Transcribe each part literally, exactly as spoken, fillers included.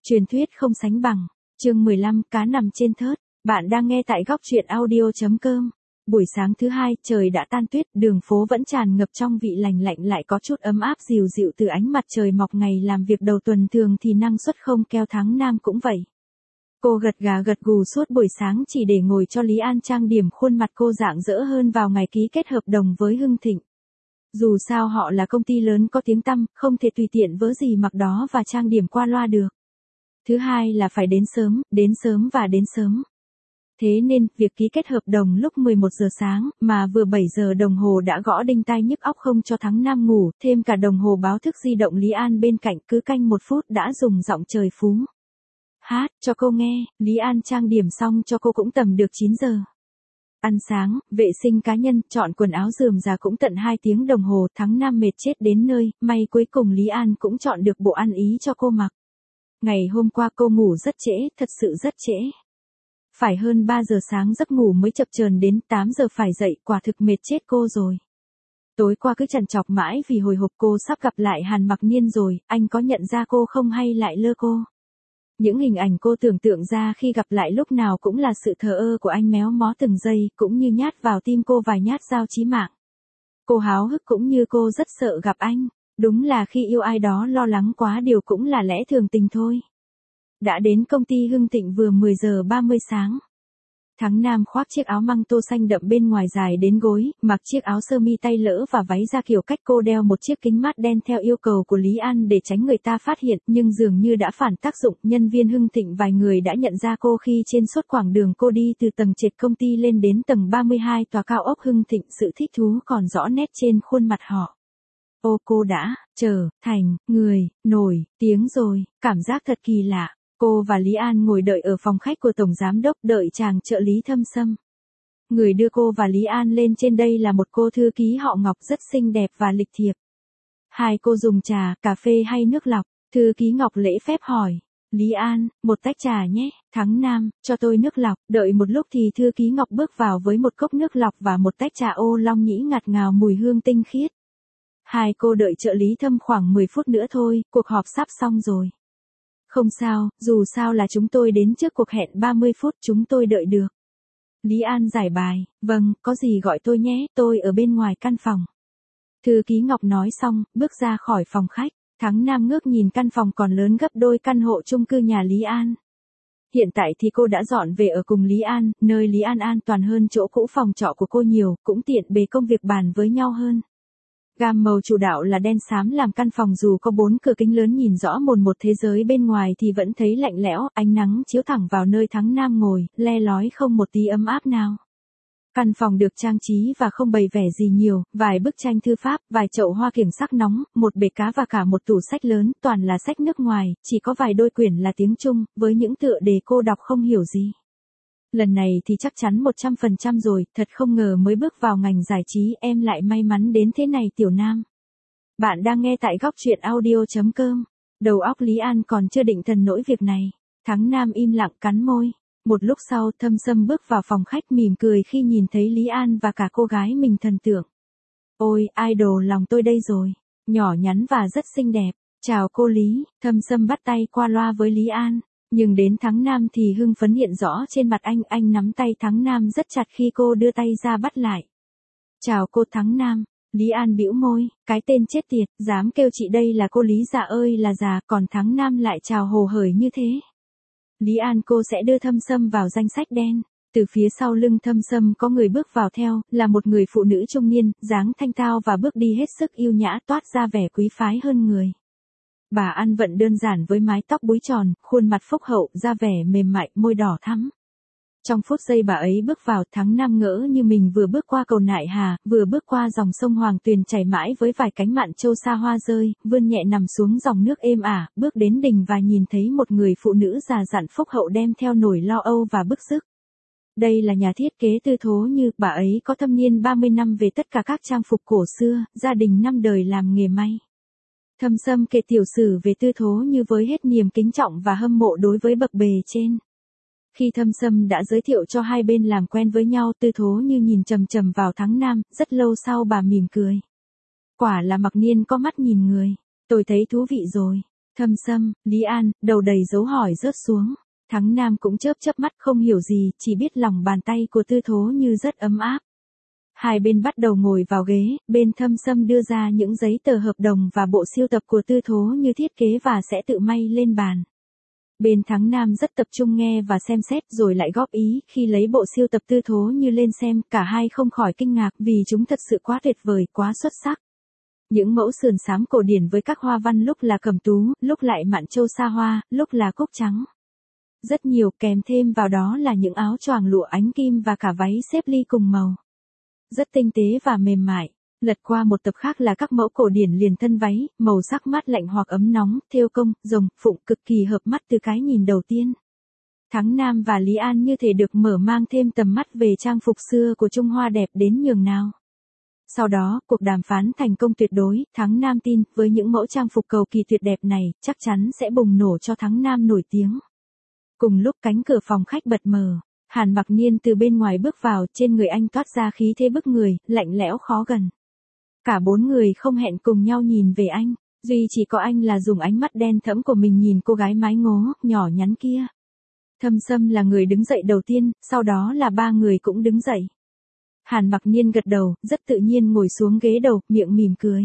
Truyền thuyết không sánh bằng. Chương mười lăm, cá nằm trên thớt. Bạn đang nghe tại góc truyện audio chấm com. Buổi sáng thứ hai, trời đã tan tuyết, đường phố vẫn tràn ngập trong vị lành lạnh lại có chút ấm áp dịu dịu từ ánh mặt trời mọc. Ngày làm việc đầu tuần thường thì năng suất không keo tháng Nam cũng vậy. Cô gật gà gật gù suốt buổi sáng chỉ để ngồi cho Lý An trang điểm khuôn mặt cô rạng rỡ hơn vào ngày ký kết hợp đồng với Hưng Thịnh. Dù sao họ là công ty lớn có tiếng tăm, không thể tùy tiện vớ gì mặc đó và trang điểm qua loa được. Thứ hai là phải đến sớm, đến sớm và đến sớm. Thế nên, việc ký kết hợp đồng lúc mười một giờ sáng, mà vừa bảy giờ đồng hồ đã gõ đinh tai nhức óc không cho thắng Nam ngủ, thêm cả đồng hồ báo thức di động Lý An bên cạnh cứ canh một phút đã dùng giọng trời phú. Hát, cho cô nghe, Lý An trang điểm xong cho cô cũng tầm được chín giờ. Ăn sáng, vệ sinh cá nhân, chọn quần áo rườm rà cũng tận hai tiếng đồng hồ, thắng Nam mệt chết đến nơi, may cuối cùng Lý An cũng chọn được bộ ăn ý cho cô mặc. Ngày hôm qua cô ngủ rất trễ, thật sự rất trễ. Phải hơn ba giờ sáng giấc ngủ mới chập chờn đến tám giờ phải dậy, quả thực mệt chết cô rồi. Tối qua cứ trằn trọc mãi vì hồi hộp cô sắp gặp lại Hàn Mặc Niên rồi, anh có nhận ra cô không hay lại lơ cô? Những hình ảnh cô tưởng tượng ra khi gặp lại lúc nào cũng là sự thờ ơ của anh méo mó từng giây, cũng như nhát vào tim cô vài nhát dao chí mạng. Cô háo hức cũng như cô rất sợ gặp anh. Đúng là khi yêu ai đó lo lắng quá điều cũng là lẽ thường tình thôi. Đã đến công ty Hưng Thịnh vừa mười giờ ba mươi sáng. Thắng Nam khoác chiếc áo măng tô xanh đậm bên ngoài dài đến gối, mặc chiếc áo sơ mi tay lỡ và váy da kiểu cách, cô đeo một chiếc kính mát đen theo yêu cầu của Lý An để tránh người ta phát hiện, nhưng dường như đã phản tác dụng, nhân viên Hưng Thịnh vài người đã nhận ra cô khi trên suốt quãng đường cô đi từ tầng trệt công ty lên đến tầng ba mươi hai tòa cao ốc Hưng Thịnh, sự thích thú còn rõ nét trên khuôn mặt họ. Ô, cô đã trở thành người nổi tiếng rồi, cảm giác thật kỳ lạ. Cô và Lý An ngồi đợi ở phòng khách của tổng giám đốc, đợi chàng trợ lý Thâm Sâm. Người đưa cô và Lý An lên trên đây là một cô thư ký họ Ngọc rất xinh đẹp và lịch thiệp. Hai cô dùng trà, cà phê hay nước lọc? Thư ký Ngọc lễ phép hỏi. Lý An, một tách trà nhé. Thắng Nam, cho tôi nước lọc. Đợi một lúc thì thư ký Ngọc bước vào với một cốc nước lọc và một tách trà ô long nhĩ ngạt ngào mùi hương tinh khiết. Hai cô đợi trợ lý Thâm khoảng mười phút nữa thôi, cuộc họp sắp xong rồi. Không sao, dù sao là chúng tôi đến trước cuộc hẹn ba mươi phút, chúng tôi đợi được. Lý An giải bài, vâng, có gì gọi tôi nhé, tôi ở bên ngoài căn phòng. Thư ký Ngọc nói xong, bước ra khỏi phòng khách. Thắng Nam ngước nhìn căn phòng còn lớn gấp đôi căn hộ chung cư nhà Lý An. Hiện tại thì cô đã dọn về ở cùng Lý An, nơi Lý An an toàn hơn chỗ cũ phòng trọ của cô nhiều, cũng tiện bề công việc bàn với nhau hơn. Gam màu chủ đạo là đen xám làm căn phòng dù có bốn cửa kính lớn nhìn rõ mồn một thế giới bên ngoài thì vẫn thấy lạnh lẽo, ánh nắng chiếu thẳng vào nơi Thắng Nam ngồi, le lói không một tí ấm áp nào. Căn phòng được trang trí và không bày vẻ gì nhiều, vài bức tranh thư pháp, vài chậu hoa kiểng sắc nóng, một bể cá và cả một tủ sách lớn, toàn là sách nước ngoài, chỉ có vài đôi quyển là tiếng Trung, với những tựa đề cô đọc không hiểu gì. Lần này thì chắc chắn một trăm phần trăm rồi, thật không ngờ mới bước vào ngành giải trí em lại may mắn đến thế này Tiểu Nam. Bạn đang nghe tại góc truyện audio chấm com. Đầu óc Lý An còn chưa định thần nỗi việc này. Thắng Nam im lặng cắn môi. Một lúc sau Thâm Sâm bước vào phòng khách mỉm cười khi nhìn thấy Lý An và cả cô gái mình thần tượng. Ôi, idol lòng tôi đây rồi. Nhỏ nhắn và rất xinh đẹp. Chào cô Lý, Thâm Sâm bắt tay qua loa với Lý An. Nhưng đến Thắng Nam thì hưng phấn hiện rõ trên mặt anh, anh nắm tay Thắng Nam rất chặt khi cô đưa tay ra bắt lại. Chào cô Thắng Nam, Lý An bĩu môi, cái tên chết tiệt, dám kêu chị đây là cô Lý già ơi là già, còn Thắng Nam lại chào hồ hởi như thế. Lý An cô sẽ đưa Thâm Sâm vào danh sách đen. Từ phía sau lưng Thâm Sâm có người bước vào theo, là một người phụ nữ trung niên, dáng thanh thao và bước đi hết sức yêu nhã toát ra vẻ quý phái hơn người. Bà ăn vận đơn giản với mái tóc búi tròn, khuôn mặt phúc hậu, da vẻ mềm mại, môi đỏ thắm. Trong phút giây bà ấy bước vào, Thắng Nam ngỡ như mình vừa bước qua cầu Nại Hà, vừa bước qua dòng sông Hoàng Tuyền chảy mãi với vài cánh mạn châu xa hoa rơi, vươn nhẹ nằm xuống dòng nước êm ả, bước đến đình và nhìn thấy một người phụ nữ già dặn phúc hậu đem theo nỗi lo âu và bức sức. Đây là nhà thiết kế Tư Thố Như, bà ấy có thâm niên ba mươi năm về tất cả các trang phục cổ xưa, gia đình năm đời làm nghề may. Thâm Sâm kể tiểu sử về Tư Thố Như với hết niềm kính trọng và hâm mộ đối với bậc bề trên. Khi Thâm Sâm đã giới thiệu cho hai bên làm quen với nhau, Tư Thố Như nhìn chằm chằm vào Thắng Nam, rất lâu sau bà mỉm cười. Quả là Mặc Niên có mắt nhìn người, tôi thấy thú vị rồi. Thâm Sâm, Lý An, đầu đầy dấu hỏi rớt xuống. Thắng Nam cũng chớp chớp mắt không hiểu gì, chỉ biết lòng bàn tay của Tư Thố Như rất ấm áp. Hai bên bắt đầu ngồi vào ghế, bên Thâm Sâm đưa ra những giấy tờ hợp đồng và bộ sưu tập của Tư Thố Như thiết kế và sẽ tự may lên bàn. Bên Thắng Nam rất tập trung nghe và xem xét rồi lại góp ý, khi lấy bộ sưu tập Tư Thố Như lên xem, cả hai không khỏi kinh ngạc vì chúng thật sự quá tuyệt vời, quá xuất sắc. Những mẫu sườn xám cổ điển với các hoa văn lúc là cẩm tú, lúc lại mạn châu sa hoa, lúc là cúc trắng. Rất nhiều, kèm thêm vào đó là những áo choàng lụa ánh kim và cả váy xếp ly cùng màu. Rất tinh tế và mềm mại. Lật qua một tập khác là các mẫu cổ điển liền thân váy, màu sắc mát lạnh hoặc ấm nóng, thêu công, rồng, phụng cực kỳ hợp mắt từ cái nhìn đầu tiên. Thắng Nam và Lý An như thể được mở mang thêm tầm mắt về trang phục xưa của Trung Hoa đẹp đến nhường nào. Sau đó, cuộc đàm phán thành công tuyệt đối, Thắng Nam tin, với những mẫu trang phục cầu kỳ tuyệt đẹp này, chắc chắn sẽ bùng nổ cho Thắng Nam nổi tiếng. Cùng lúc cánh cửa phòng khách bật mở, Hàn Mặc Niên từ bên ngoài bước vào, trên người anh toát ra khí thế bức người, lạnh lẽo khó gần. Cả bốn người không hẹn cùng nhau nhìn về anh, duy chỉ có anh là dùng ánh mắt đen thẫm của mình nhìn cô gái mái ngố, nhỏ nhắn kia. Thâm Sâm là người đứng dậy đầu tiên, sau đó là ba người cũng đứng dậy. Hàn Mặc Niên gật đầu, rất tự nhiên ngồi xuống ghế đầu, miệng mỉm cười.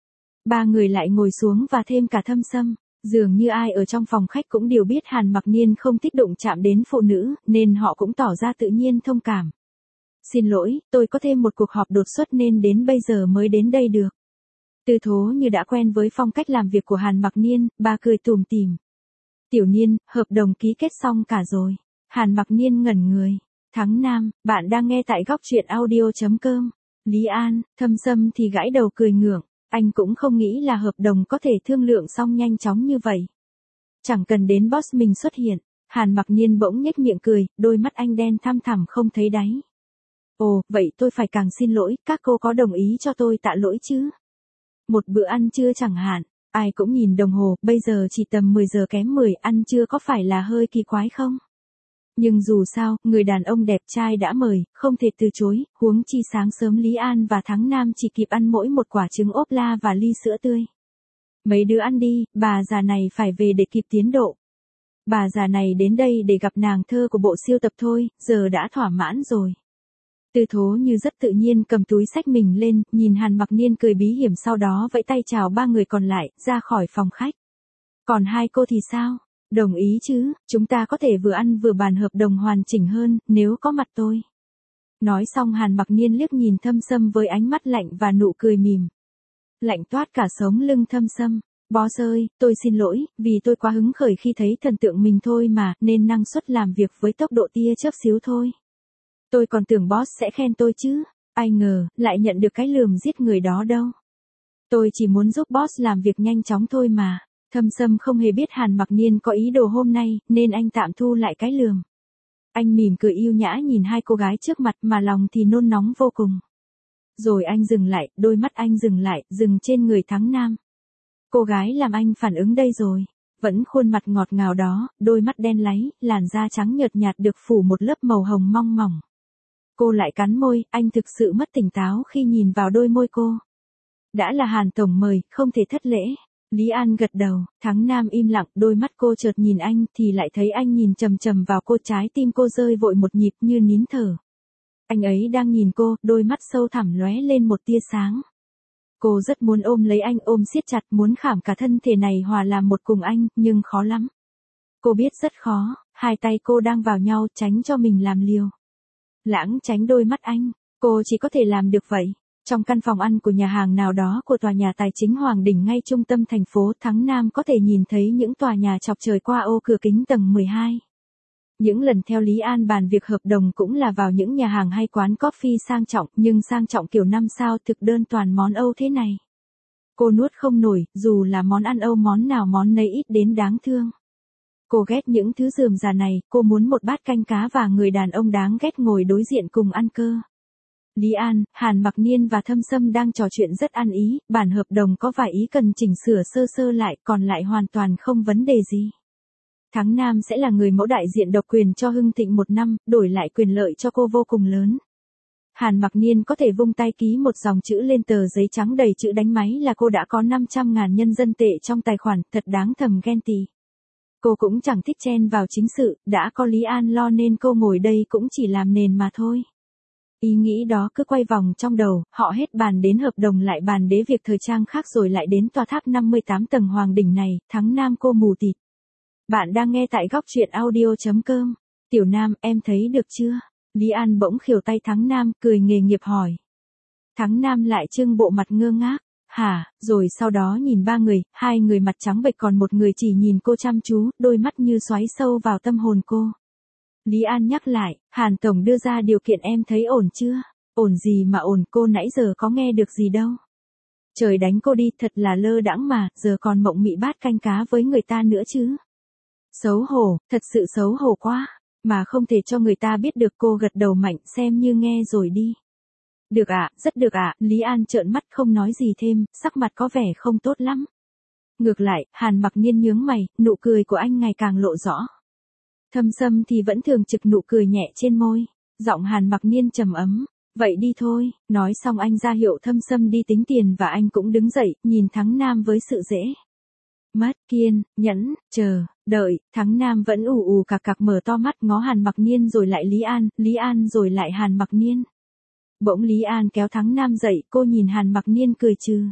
Ba người lại ngồi xuống và thêm cả Thâm Sâm. Dường như ai ở trong phòng khách cũng đều biết Hàn Mặc Niên không thích đụng chạm đến phụ nữ, nên họ cũng tỏ ra tự nhiên thông cảm. Xin lỗi, tôi có thêm một cuộc họp đột xuất nên đến bây giờ mới đến đây được. Tư Thố Như đã quen với phong cách làm việc của Hàn Mặc Niên, bà cười tủm tỉm. Tiểu Niên, hợp đồng ký kết xong cả rồi. Hàn Mặc Niên ngẩn người. Thắng Nam, bạn đang nghe tại góc truyện audio chấm com. Lý An, Thâm Sâm thì gãi đầu cười ngượng. Anh cũng không nghĩ là hợp đồng có thể thương lượng xong nhanh chóng như vậy. Chẳng cần đến boss mình xuất hiện. Hàn Mặc Niên bỗng nhếch miệng cười, đôi mắt anh đen thăm thẳm không thấy đáy. Ồ, vậy tôi phải càng xin lỗi, các cô có đồng ý cho tôi tạ lỗi chứ? Một bữa ăn trưa chẳng hạn, ai cũng nhìn đồng hồ, bây giờ chỉ tầm mười giờ kém mười, ăn trưa có phải là hơi kỳ quái không? Nhưng dù sao, người đàn ông đẹp trai đã mời, không thể từ chối, huống chi sáng sớm Lý An và Thắng Nam chỉ kịp ăn mỗi một quả trứng ốp la và ly sữa tươi. Mấy đứa ăn đi, bà già này phải về để kịp tiến độ. Bà già này đến đây để gặp nàng thơ của bộ siêu tập thôi, giờ đã thỏa mãn rồi. Tư Thố Như rất tự nhiên cầm túi xách mình lên, nhìn Hàn Mặc Niên cười bí hiểm sau đó vẫy tay chào ba người còn lại, ra khỏi phòng khách. Còn hai cô thì sao? Đồng ý chứ, chúng ta có thể vừa ăn vừa bàn hợp đồng hoàn chỉnh hơn, nếu có mặt tôi. Nói xong Hàn Mặc Niên liếc nhìn Thâm Sâm với ánh mắt lạnh và nụ cười mỉm. Lạnh toát cả sống lưng Thâm Sâm. Boss ơi, tôi xin lỗi, vì tôi quá hứng khởi khi thấy thần tượng mình thôi mà, nên năng suất làm việc với tốc độ tia chớp xíu thôi. Tôi còn tưởng boss sẽ khen tôi chứ, ai ngờ, lại nhận được cái lườm giết người đó đâu. Tôi chỉ muốn giúp boss làm việc nhanh chóng thôi mà. Thâm Sâm không hề biết Hàn Mặc Niên có ý đồ hôm nay, nên anh tạm thu lại cái lườm. Anh mỉm cười yêu nhã nhìn hai cô gái trước mặt mà lòng thì nôn nóng vô cùng. Rồi anh dừng lại, đôi mắt anh dừng lại, dừng trên người Thắng Nam. Cô gái làm anh phản ứng đây rồi. Vẫn khuôn mặt ngọt ngào đó, đôi mắt đen láy, làn da trắng nhợt nhạt được phủ một lớp màu hồng mong mỏng. Cô lại cắn môi, anh thực sự mất tỉnh táo khi nhìn vào đôi môi cô. Đã là Hàn Tổng mời, không thể thất lễ. Lý An gật đầu, Thắng Nam im lặng, đôi mắt cô chợt nhìn anh thì lại thấy anh nhìn chầm chầm vào cô, trái tim cô rơi vội một nhịp như nín thở. Anh ấy đang nhìn cô, đôi mắt sâu thẳm lóe lên một tia sáng. Cô rất muốn ôm lấy anh, ôm siết chặt, muốn khảm cả thân thể này hòa làm một cùng anh, nhưng khó lắm. Cô biết rất khó, hai tay cô đang vào nhau tránh cho mình làm liều. Lãng tránh đôi mắt anh, cô chỉ có thể làm được vậy. Trong căn phòng ăn của nhà hàng nào đó của tòa nhà tài chính Hoàng Đỉnh ngay trung tâm thành phố, Thắng Nam có thể nhìn thấy những tòa nhà chọc trời qua ô cửa kính tầng mười hai. Những lần theo Lý An bàn việc hợp đồng cũng là vào những nhà hàng hay quán coffee sang trọng, nhưng sang trọng kiểu năm sao, thực đơn toàn món Âu thế này. Cô nuốt không nổi, dù là món ăn Âu món nào món nấy ít đến đáng thương. Cô ghét những thứ rườm rà này, cô muốn một bát canh cá và người đàn ông đáng ghét ngồi đối diện cùng ăn cơ. Lý An, Hàn Mặc Niên và Thâm Sâm đang trò chuyện rất ăn ý, bản hợp đồng có vài ý cần chỉnh sửa sơ sơ lại, còn lại hoàn toàn không vấn đề gì. Thắng Nam sẽ là người mẫu đại diện độc quyền cho Hưng Thịnh một năm, đổi lại quyền lợi cho cô vô cùng lớn. Hàn Mặc Niên có thể vung tay ký một dòng chữ lên tờ giấy trắng đầy chữ đánh máy là cô đã có năm trăm ngàn nhân dân tệ trong tài khoản, thật đáng thầm ghen tị. Cô cũng chẳng thích chen vào chính sự, đã có Lý An lo nên cô ngồi đây cũng chỉ làm nền mà thôi. Ý nghĩ đó cứ quay vòng trong đầu, họ hết bàn đến hợp đồng lại bàn đế việc thời trang khác rồi lại đến tòa tháp năm mươi tám tầng Hoàng Đỉnh này, Thắng Nam cô mù tịt. Bạn đang nghe tại góc truyện audio chấm com. Tiểu Nam, em thấy được chưa? Lý An bỗng khều tay Thắng Nam, cười nghề nghiệp hỏi. Thắng Nam lại trưng bộ mặt ngơ ngác. Hả, rồi sau đó nhìn ba người, hai người mặt trắng bệch còn một người chỉ nhìn cô chăm chú, đôi mắt như xoáy sâu vào tâm hồn cô. Lý An nhắc lại, Hàn Tổng đưa ra điều kiện em thấy ổn chưa? Ổn gì mà ổn, cô nãy giờ có nghe được gì đâu. Trời đánh cô đi, thật là lơ đãng mà, giờ còn mộng mị bát canh cá với người ta nữa chứ. Xấu hổ, thật sự xấu hổ quá, mà không thể cho người ta biết được. Cô gật đầu mạnh, xem như nghe rồi đi. Được ạ, à, rất được ạ, à. Lý An trợn mắt không nói gì thêm, sắc mặt có vẻ không tốt lắm. Ngược lại, Hàn Mặc Niên nhướng mày, nụ cười của anh ngày càng lộ rõ. Thâm Sâm thì vẫn thường trực nụ cười nhẹ trên môi, giọng Hàn Mặc Niên trầm ấm, vậy đi thôi, nói xong anh ra hiệu Thâm Sâm đi tính tiền và anh cũng đứng dậy, nhìn Thắng Nam với sự dễ mất kiên nhẫn, chờ, đợi. Thắng Nam vẫn ù ù cạc cạc mở to mắt ngó Hàn Mặc Niên rồi lại Lý An, Lý An rồi lại Hàn Mặc Niên. Bỗng Lý An kéo Thắng Nam dậy, cô nhìn Hàn Mặc Niên cười trừ.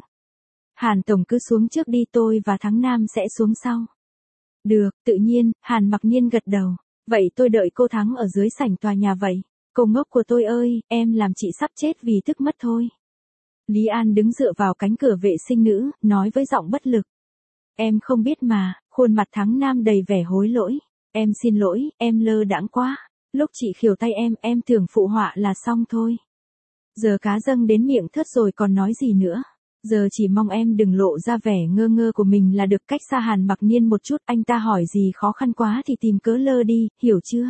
Hàn Tổng cứ xuống trước đi, tôi và Thắng Nam sẽ xuống sau. Được, tự nhiên, Hàn Mặc Niên gật đầu. Vậy tôi đợi cô Thắng ở dưới sảnh tòa nhà vậy. Cô ngốc của tôi ơi, em làm chị sắp chết vì tức mất thôi. Lý An đứng dựa vào cánh cửa vệ sinh nữ, nói với giọng bất lực. Em không biết mà, khuôn mặt Thắng Nam đầy vẻ hối lỗi. Em xin lỗi, em lơ đãng quá. Lúc chị khều tay em, em tưởng phụ họa là xong thôi. Giờ cá dâng đến miệng thớt rồi còn nói gì nữa. Giờ chỉ mong em đừng lộ ra vẻ ngơ ngơ của mình là được. Cách xa Hàn Mặc Niên một chút, anh ta hỏi gì khó khăn quá thì tìm cớ lơ đi, hiểu chưa?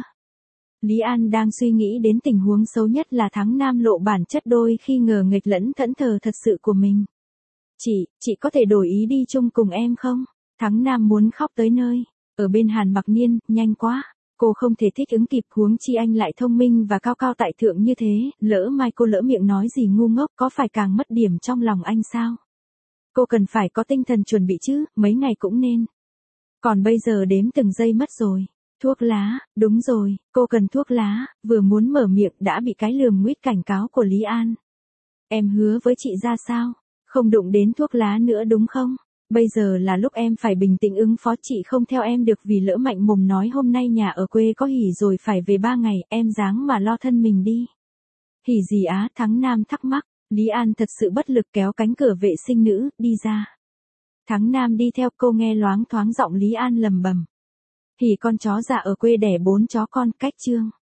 Lý An đang suy nghĩ đến tình huống xấu nhất là Thắng Nam lộ bản chất đôi khi ngờ nghịch lẫn thẫn thờ thật sự của mình. Chị, chị có thể đổi ý đi chung cùng em không? Thắng Nam muốn khóc tới nơi. Ở bên Hàn Mặc Niên, nhanh quá. Cô không thể thích ứng kịp, huống chi anh lại thông minh và cao cao tại thượng như thế, lỡ mai cô lỡ miệng nói gì ngu ngốc có phải càng mất điểm trong lòng anh sao? Cô cần phải có tinh thần chuẩn bị chứ, mấy ngày cũng nên. Còn bây giờ đếm từng giây mất rồi. Thuốc lá, đúng rồi, cô cần thuốc lá, vừa muốn mở miệng đã bị cái lườm nguýt cảnh cáo của Lý An. Em hứa với chị ra sao? Không đụng đến thuốc lá nữa đúng không? Bây giờ là lúc em phải bình tĩnh ứng phó, chị không theo em được vì lỡ mạnh mồm nói hôm nay nhà ở quê có hỉ rồi phải về ba ngày, em dáng mà lo thân mình đi. Hỉ gì á? Thắng Nam thắc mắc. Lý An thật sự bất lực kéo cánh cửa vệ sinh nữ, đi ra. Thắng Nam đi theo, cô nghe loáng thoáng giọng Lý An lầm bầm. Hỉ con chó già ở quê đẻ bốn chó con, cách chương.